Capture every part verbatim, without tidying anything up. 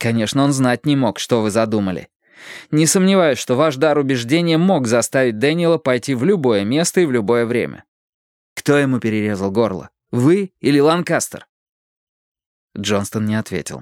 Конечно, он знать не мог, что вы задумали. Не сомневаюсь, что ваш дар убеждения мог заставить Дэниела пойти в любое место и в любое время. Кто ему перерезал горло? Вы или Ланкастер?» Джонстон не ответил.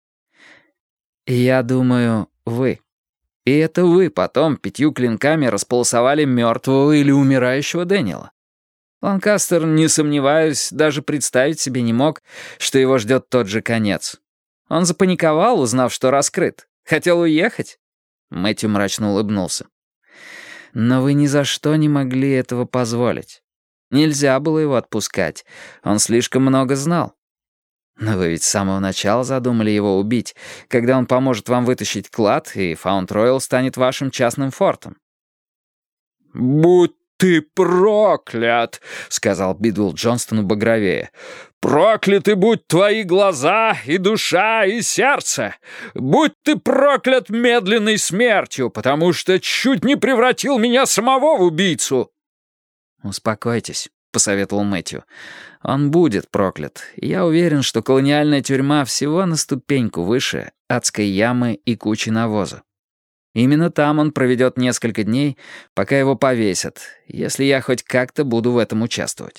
«Я думаю, вы. И это вы потом пятью клинками располосовали мертвого или умирающего Дэниела. Ланкастер, не сомневаюсь, даже представить себе не мог, что его ждет тот же конец. Он запаниковал, узнав, что раскрыт. Хотел уехать?» Мэтью мрачно улыбнулся. «Но вы ни за что не могли этого позволить. Нельзя было его отпускать. Он слишком много знал. Но вы ведь с самого начала задумали его убить, когда он поможет вам вытащить клад, и Фаунд-Ройл станет вашим частным фортом». «Будь ты проклят!» — сказал Бидуэлл Джонстону багровее. «Прокляты будь твои глаза и душа и сердце! Будь ты проклят медленной смертью, потому что чуть не превратил меня самого в убийцу!» «Успокойтесь», — посоветовал Мэтью. «Он будет проклят. Я уверен, что колониальная тюрьма всего на ступеньку выше адской ямы и кучи навоза. Именно там он проведет несколько дней, пока его повесят, если я хоть как-то буду в этом участвовать».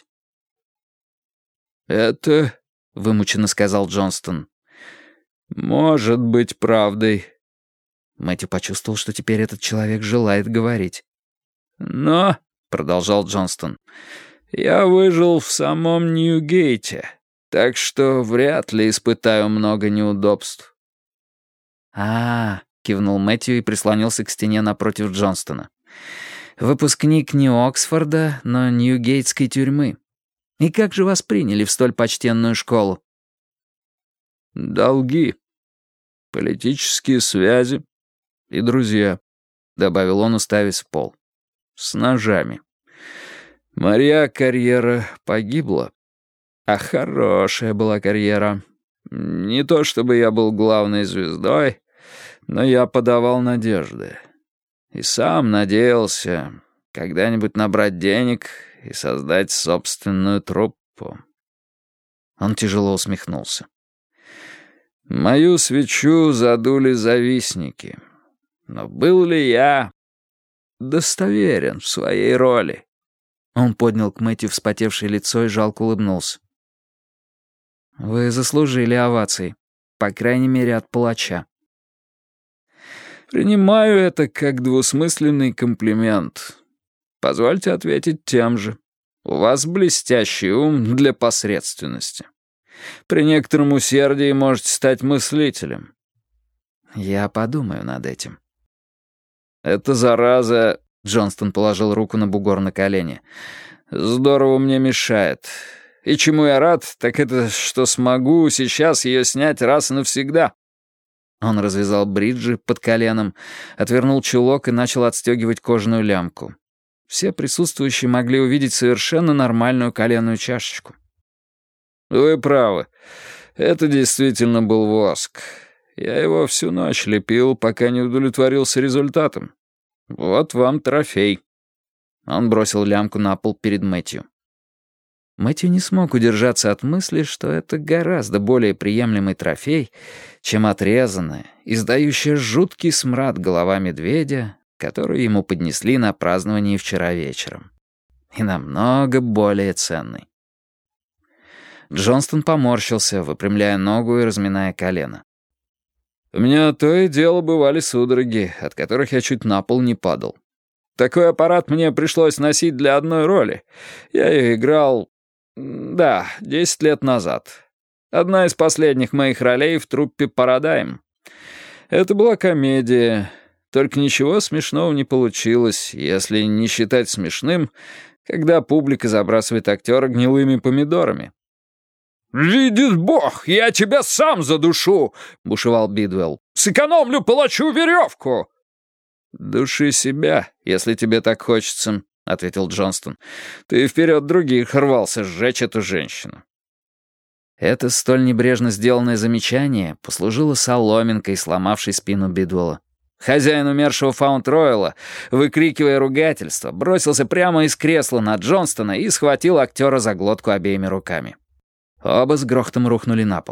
«Это, — вымученно сказал Джонстон, — может быть правдой». Мэтью почувствовал, что теперь этот человек желает говорить. «Но, — продолжал Джонстон, — я выжил в самом Ньюгейте, так что вряд ли испытаю много неудобств». «А-а-а», — кивнул Мэтью и прислонился к стене напротив Джонстона. «Выпускник не Оксфорда, но Ньюгейтской тюрьмы. И как же вас приняли в столь почтенную школу?» «Долги, политические связи и друзья», — добавил он, уставясь в пол. «С ножами. Моя карьера погибла, а хорошая была карьера. Не то чтобы я был главной звездой, но я подавал надежды. И сам надеялся когда-нибудь набрать денег и создать собственную труппу». Он тяжело усмехнулся. «Мою свечу задули завистники. Но был ли я достоверен в своей роли?» Он поднял к Мэтью вспотевшее лицо и жалко улыбнулся. «Вы заслужили овации. По крайней мере, от палача». «Принимаю это как двусмысленный комплимент. Позвольте ответить тем же. У вас блестящий ум для посредственности. При некотором усердии можете стать мыслителем». «Я подумаю над этим». «Эта зараза...» — Джонстон положил руку на бугор на колени. «Здорово мне мешает. И чему я рад, так это, что смогу сейчас ее снять раз и навсегда». Он развязал бриджи под коленом, отвернул чулок и начал отстегивать кожаную лямку. Все присутствующие могли увидеть совершенно нормальную коленную чашечку. «Вы правы. Это действительно был воск. Я его всю ночь лепил, пока не удовлетворился результатом. Вот вам трофей». Он бросил лямку на пол перед Мэтью. Мэтью не смог удержаться от мысли, что это гораздо более приемлемый трофей, чем отрезанная, издающая жуткий смрад голова медведя, которую ему поднесли на праздновании вчера вечером. И намного более ценный. Джонстон поморщился, выпрямляя ногу и разминая колено. «У меня то и дело бывали судороги, от которых я чуть на пол не падал. Такой аппарат мне пришлось носить для одной роли. Я ее играл... да, десять лет назад. Одна из последних моих ролей в труппе «Парадайм». Это была комедия, только ничего смешного не получилось, если не считать смешным, когда публика забрасывает актера гнилыми помидорами. «Видит Бог, я тебя сам задушу!» — бушевал Бидуэлл. «Сэкономлю палачу веревку!» «Души себя, если тебе так хочется», — ответил Джонстон. «Ты вперед других рвался сжечь эту женщину». Это столь небрежно сделанное замечание послужило соломинкой, сломавшей спину Бидуэлла. Хозяин умершего Фаунд-Ройла, выкрикивая ругательство, бросился прямо из кресла на Джонстона и схватил актера за глотку обеими руками. Оба с грохотом рухнули на пол.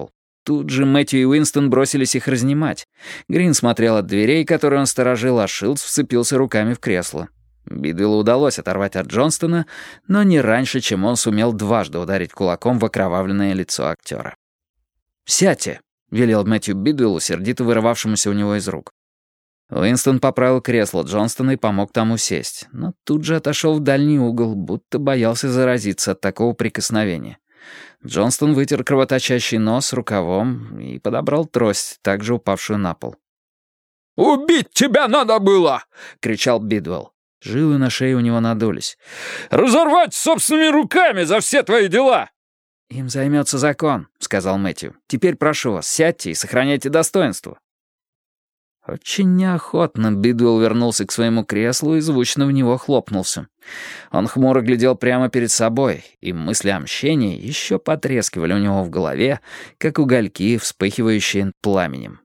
тут же Мэтью и Уинстон бросились их разнимать. Грин смотрел от дверей, которые он сторожил, а Шилдс вцепился руками в кресло. Бидуэллу удалось оторвать от Джонстона, но не раньше, чем он сумел дважды ударить кулаком в окровавленное лицо актера. «Сядьте», — велел Мэтью Бидуэллу, сердито вырывавшемуся у него из рук. Уинстон поправил кресло Джонстона и помог тому сесть, но тут же отошел в дальний угол, будто боялся заразиться от такого прикосновения. Джонстон вытер кровоточащий нос рукавом и подобрал трость, также упавшую на пол. «Убить тебя надо было!» — кричал Бидуэлл. Жилы на шее у него надулись. «Разорвать собственными руками за все твои дела!» «Им займется закон», — сказал Мэтью. «Теперь прошу вас, сядьте и сохраняйте достоинство». Очень неохотно Бидуэлл вернулся к своему креслу и звучно в него хлопнулся. Он хмуро глядел прямо перед собой, и мысли о мщении еще потрескивали у него в голове, как угольки, вспыхивающие пламенем.